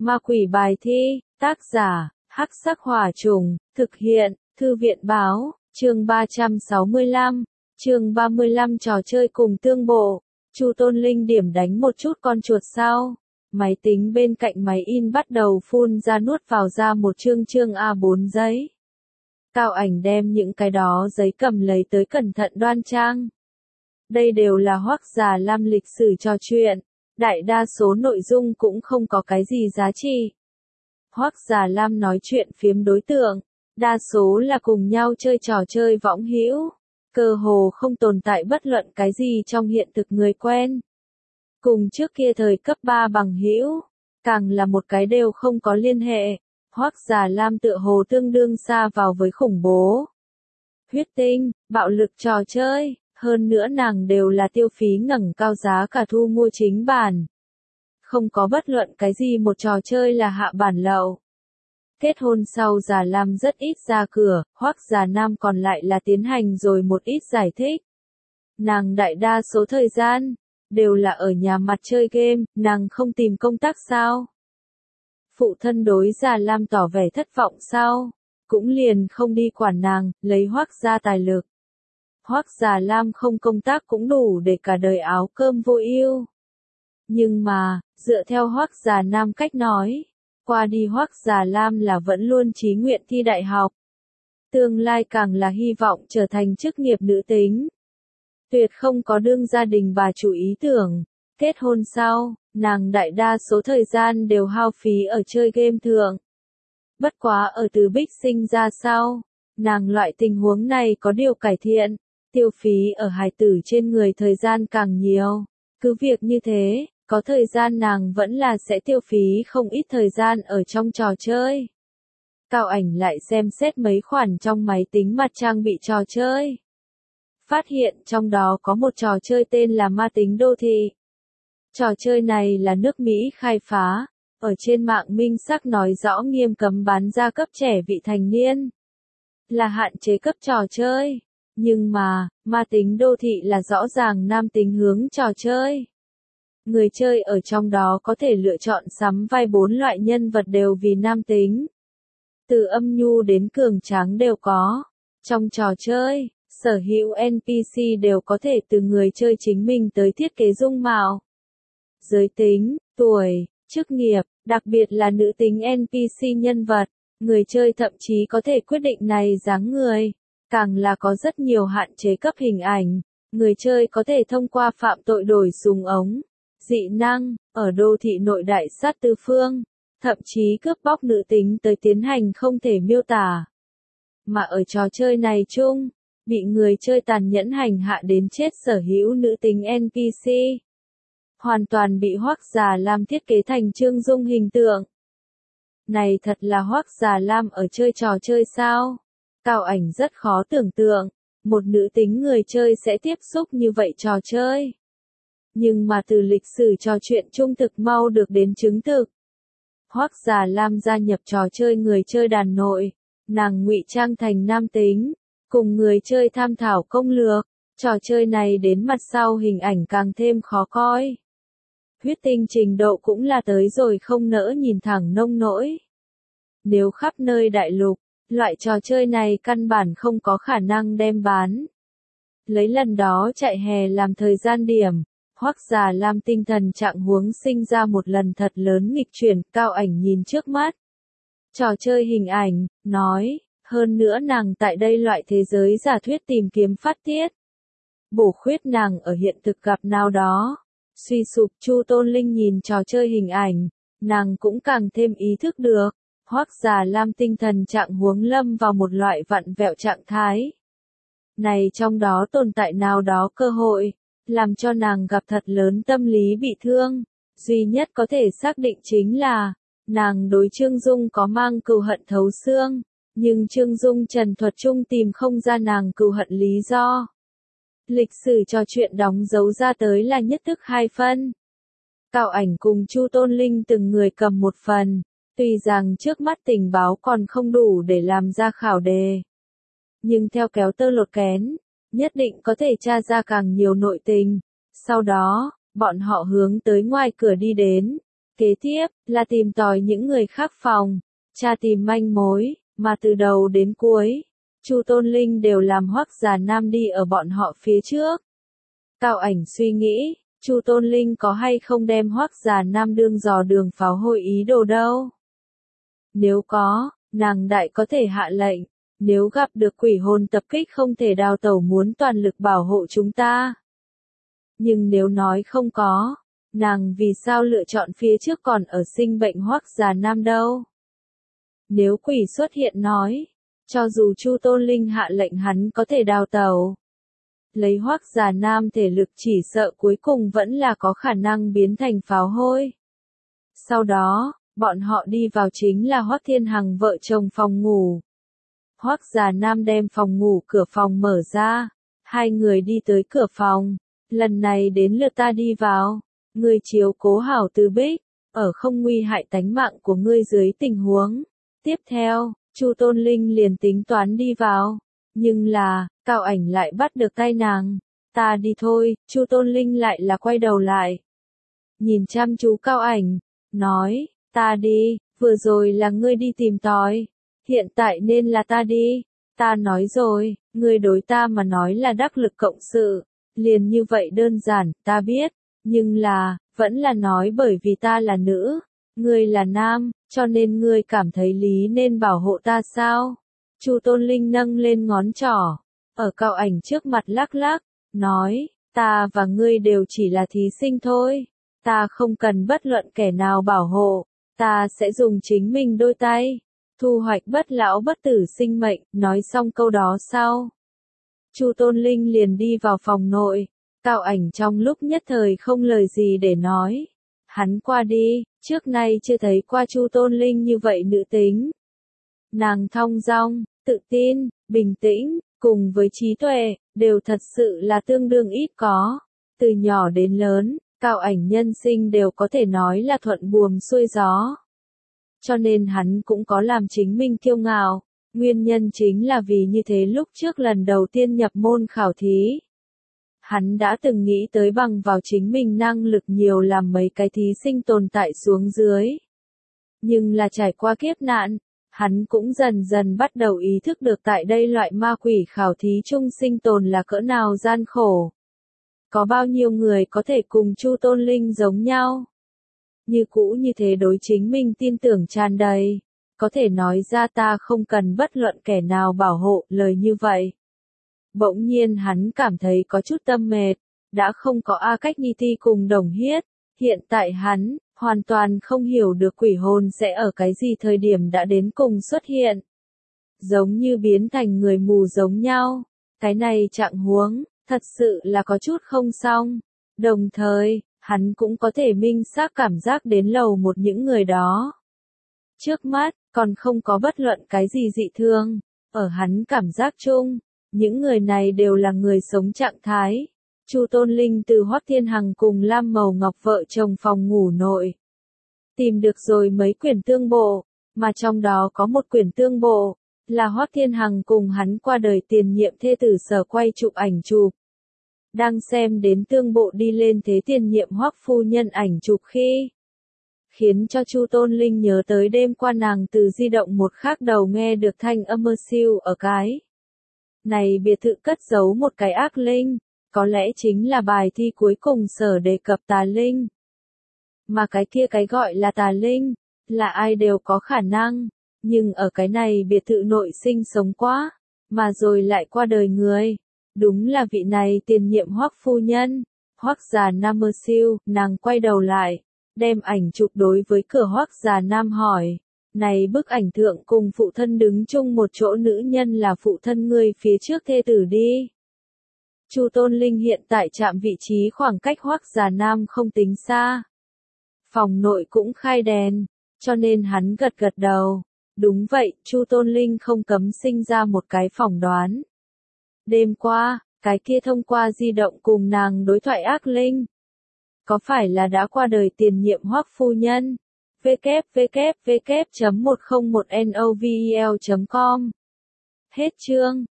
Ma quỷ bài thi, tác giả, Hắc Sắc Hỏa Trùng, thực hiện, Thư viện báo, chương 365, chương 35 trò chơi cùng tương bộ. Chu Tôn Linh điểm đánh một chút con chuột sau. Máy tính bên cạnh máy in bắt đầu phun ra nuốt vào ra một chương A4 giấy. Cao Ảnh đem những cái đó giấy cầm lấy tới cẩn thận đoan trang. Đây đều là Hoắc Già Lam lịch sử trò chuyện, đại đa số nội dung cũng không có cái gì giá trị. Hoắc Già Lam nói chuyện phiếm đối tượng, đa số là cùng nhau chơi trò chơi võng hữu, cơ hồ không tồn tại bất luận cái gì trong hiện thực người quen. Cùng trước kia thời cấp 3 bằng hữu, càng là một cái đều không có liên hệ. Hoắc Già Lam tựa hồ tương đương xa vào với khủng bố, huyết tinh, bạo lực trò chơi, hơn nữa nàng đều là tiêu phí ngẩng cao giá cả thu mua chính bản. Không có bất luận cái gì một trò chơi là hạ bản lậu. Kết hôn sau Già Lam rất ít ra cửa, Hoắc Già Nam còn lại là tiến hành rồi một ít giải thích. Nàng đại đa số thời gian, đều là ở nhà mặt chơi game, nàng không tìm công tác sao? Phụ thân đối Già Lam tỏ vẻ thất vọng sau, cũng liền không đi quản nàng, lấy Hoắc gia tài lực. Hoắc Già Lam không công tác cũng đủ để cả đời áo cơm vô ưu. Nhưng mà, dựa theo Hoắc Già Nam cách nói, qua đi Hoắc Già Lam là vẫn luôn chí nguyện thi đại học. Tương lai càng là hy vọng trở thành chức nghiệp nữ tính. Tuyệt không có đương gia đình bà chủ ý tưởng. Kết hôn sau, nàng đại đa số thời gian đều hao phí ở chơi game thượng. Bất quá ở từ Bích sinh ra sau, nàng loại tình huống này có điều cải thiện, tiêu phí ở hài tử trên người thời gian càng nhiều. Cứ việc như thế, có thời gian nàng vẫn là sẽ tiêu phí không ít thời gian ở trong trò chơi. Cao Ảnh lại xem xét mấy khoản trong máy tính mặt trang bị trò chơi. Phát hiện trong đó có một trò chơi tên là Ma Tính Đô Thị. Trò chơi này là nước Mỹ khai phá, ở trên mạng minh xác nói rõ nghiêm cấm bán ra cấp trẻ vị thành niên. Là hạn chế cấp trò chơi. Nhưng mà, Ma Tính Đô Thị là rõ ràng nam tính hướng trò chơi. Người chơi ở trong đó có thể lựa chọn sắm vai 4 loại nhân vật đều vì nam tính. Từ âm nhu đến cường tráng đều có. Trong trò chơi, sở hữu NPC đều có thể từ người chơi chính mình tới thiết kế dung mạo, giới tính, tuổi, chức nghiệp, đặc biệt là nữ tính NPC nhân vật. Người chơi thậm chí có thể quyết định này dáng người. Càng là có rất nhiều hạn chế cấp hình ảnh. Người chơi có thể thông qua phạm tội đổi súng ống, dị năng, ở đô thị nội đại sát tứ phương, thậm chí cướp bóc nữ tính tới tiến hành không thể miêu tả. Mà ở trò chơi này chung, bị người chơi tàn nhẫn hành hạ đến chết sở hữu nữ tính NPC. Hoàn toàn bị Hoắc Già Lam thiết kế thành Trương Dung hình tượng. Này thật là Hoắc Già Lam ở chơi trò chơi sao? Cao Ảnh rất khó tưởng tượng, một nữ tính người chơi sẽ tiếp xúc như vậy trò chơi. Nhưng mà từ lịch sử trò chuyện trung thực mau được đến chứng thực. Hoắc Già Lam gia nhập trò chơi người chơi đàn nội, nàng ngụy trang thành nam tính, cùng người chơi tham thảo công lược, trò chơi này đến mặt sau hình ảnh càng thêm khó coi. Huyết tinh trình độ cũng là tới rồi không nỡ nhìn thẳng nông nỗi. Nếu khắp nơi đại lục, loại trò chơi này căn bản không có khả năng đem bán. Lấy lần đó chạy hè làm thời gian điểm, Hoắc Già Lam tinh thần trạng huống sinh ra một lần thật lớn nghịch chuyển. Cao Ảnh nhìn trước mắt trò chơi hình ảnh, nói, hơn nữa nàng tại đây loại thế giới giả thuyết tìm kiếm phát tiết, bổ khuyết nàng ở hiện thực gặp nào đó. Suy sụp. Chu Tôn Linh nhìn trò chơi hình ảnh, nàng cũng càng thêm ý thức được, Hoắc Già Lam tinh thần trạng huống lâm vào một loại vặn vẹo trạng thái. Này trong đó tồn tại nào đó cơ hội, làm cho nàng gặp thật lớn tâm lý bị thương. Duy nhất có thể xác định chính là, nàng đối Trương Dung có mang cừu hận thấu xương, nhưng Trương Dung trần thuật chung tìm không ra nàng cừu hận lý do. Lịch sử trò chuyện đóng dấu ra tới là nhất thức 2 phân. Cao Ảnh cùng Chu Tôn Linh từng người cầm một phần, tuy rằng trước mắt tình báo còn không đủ để làm ra khảo đề. Nhưng theo kéo tơ lột kén, nhất định có thể tra ra càng nhiều nội tình. Sau đó, bọn họ hướng tới ngoài cửa đi đến, Kế tiếp, là tìm tòi những người khác phòng, tra tìm manh mối, mà từ đầu đến cuối, Chu Tôn Linh đều làm Hoắc Già Nam đi ở bọn họ phía trước. Cao Ảnh suy nghĩ, Chu Tôn Linh có hay không đem Hoắc Già Nam đương dò đường pháo hôi ý đồ đâu. Nếu có, nàng đại có thể hạ lệnh, nếu gặp được quỷ hồn tập kích không thể đào tẩu muốn toàn lực bảo hộ chúng ta. Nhưng nếu nói không có, nàng vì sao lựa chọn phía trước còn ở sinh bệnh Hoắc Già Nam đâu? Nếu quỷ xuất hiện nói, cho dù Chu Tôn Linh hạ lệnh hắn có thể đào tẩu, lấy Hoắc Già Nam thể lực chỉ sợ cuối cùng vẫn là có khả năng biến thành pháo hôi. Sau đó, bọn họ đi vào chính là Hoắc Thiên Hằng vợ chồng phòng ngủ. Hoắc Già Nam đem phòng ngủ cửa phòng mở ra, hai người đi tới cửa phòng, lần này đến lượt ta đi vào, ngươi chiếu cố hảo Từ Bích, ở không nguy hại tánh mạng của ngươi dưới tình huống. Tiếp theo, Chu Tôn Linh liền tính toán đi vào, nhưng là, Cao Ảnh lại bắt được tay nàng. Ta đi thôi, Chu Tôn Linh lại là quay đầu lại. Nhìn chăm chú Cao Ảnh, nói, ta đi, vừa rồi là ngươi đi tìm tòi, hiện tại nên là ta đi. Ta nói rồi, ngươi đối ta mà nói là đắc lực cộng sự, liền như vậy đơn giản, ta biết, nhưng là, vẫn là nói bởi vì ta là nữ, ngươi là nam, cho nên ngươi cảm thấy lý nên bảo hộ ta sao? Chu Tôn Linh nâng lên ngón trỏ, ở Cao Ảnh trước mặt lắc lắc, nói, ta và ngươi đều chỉ là thí sinh thôi, ta không cần bất luận kẻ nào bảo hộ, ta sẽ dùng chính mình đôi tay, thu hoạch bất lão bất tử sinh mệnh. Nói xong câu đó sau, Chu Tôn Linh liền đi vào phòng nội, Cao Ảnh trong lúc nhất thời không lời gì để nói. Hắn qua đi, trước nay chưa thấy qua Chu Tôn Linh như vậy nữ tính. Nàng thong dong, tự tin, bình tĩnh, cùng với trí tuệ, đều thật sự là tương đương ít có. Từ nhỏ đến lớn, Cao Ảnh nhân sinh đều có thể nói là thuận buồm xuôi gió. Cho nên hắn cũng có làm chính mình kiêu ngạo, nguyên nhân chính là vì như thế lúc trước lần đầu tiên nhập môn khảo thí. Hắn đã từng nghĩ tới bằng vào chính mình năng lực nhiều làm mấy cái thí sinh tồn tại xuống dưới. Nhưng là trải qua kiếp nạn, hắn cũng dần dần bắt đầu ý thức được tại đây loại ma quỷ khảo thí chung sinh tồn là cỡ nào gian khổ. Có bao nhiêu người có thể cùng Chu Tôn Linh giống nhau? Như cũ như thế đối chính mình tin tưởng tràn đầy, có thể nói ra ta không cần bất luận kẻ nào bảo hộ, lời như vậy. Bỗng nhiên hắn cảm thấy có chút tâm mệt, đã không có A Cách Ni Ti cùng Đồng Hiết, hiện tại hắn, hoàn toàn không hiểu được quỷ hồn sẽ ở cái gì thời điểm đã đến cùng xuất hiện. Giống như biến thành người mù giống nhau, cái này trạng huống, thật sự là có chút không xong. Đồng thời, hắn cũng có thể minh xác cảm giác đến lầu một những người đó. Trước mắt, còn không có bất luận cái gì dị thương, ở hắn cảm giác chung. Những người này đều là người sống trạng thái. Chu Tôn Linh từ Hoắc Thiên Hằng cùng Lam Mầu Ngọc vợ chồng phòng ngủ nội tìm được rồi mấy quyển tương bộ, mà trong đó có một quyển tương bộ là Hoắc Thiên Hằng cùng hắn qua đời tiền nhiệm thê tử sở quay chụp ảnh chụp. Đang xem đến tương bộ đi lên thế tiền nhiệm Hoắc phu nhân ảnh chụp khi, khiến cho Chu Tôn Linh nhớ tới đêm qua nàng từ di động một khác đầu nghe được thanh âm mơ siêu ở cái này biệt thự cất giấu một cái ác linh, có lẽ chính là bài thi cuối cùng sở đề cập tà linh. Mà cái kia cái gọi là tà linh, là ai đều có khả năng, nhưng ở cái này biệt thự nội sinh sống quá, mà rồi lại qua đời người. Đúng là vị này tiền nhiệm Hoắc phu nhân, Hoắc Già Nam mơ siêu. Nàng quay đầu lại, đem ảnh chụp đối với cửa Hoắc Già Nam hỏi. Này bức ảnh thượng cùng phụ thân đứng chung một chỗ nữ nhân là phụ thân ngươi phía trước thê tử đi. Chu Tôn Linh hiện tại chạm vị trí khoảng cách Hoắc Già Nam không tính xa. Phòng nội cũng khai đèn, cho nên hắn gật gật đầu. Đúng vậy, Chu Tôn Linh không cấm sinh ra một cái phỏng đoán. Đêm qua, cái kia thông qua di động cùng nàng đối thoại ác linh. Có phải là đã qua đời tiền nhiệm Hoắc phu nhân? www.101novel.com. Hết chương.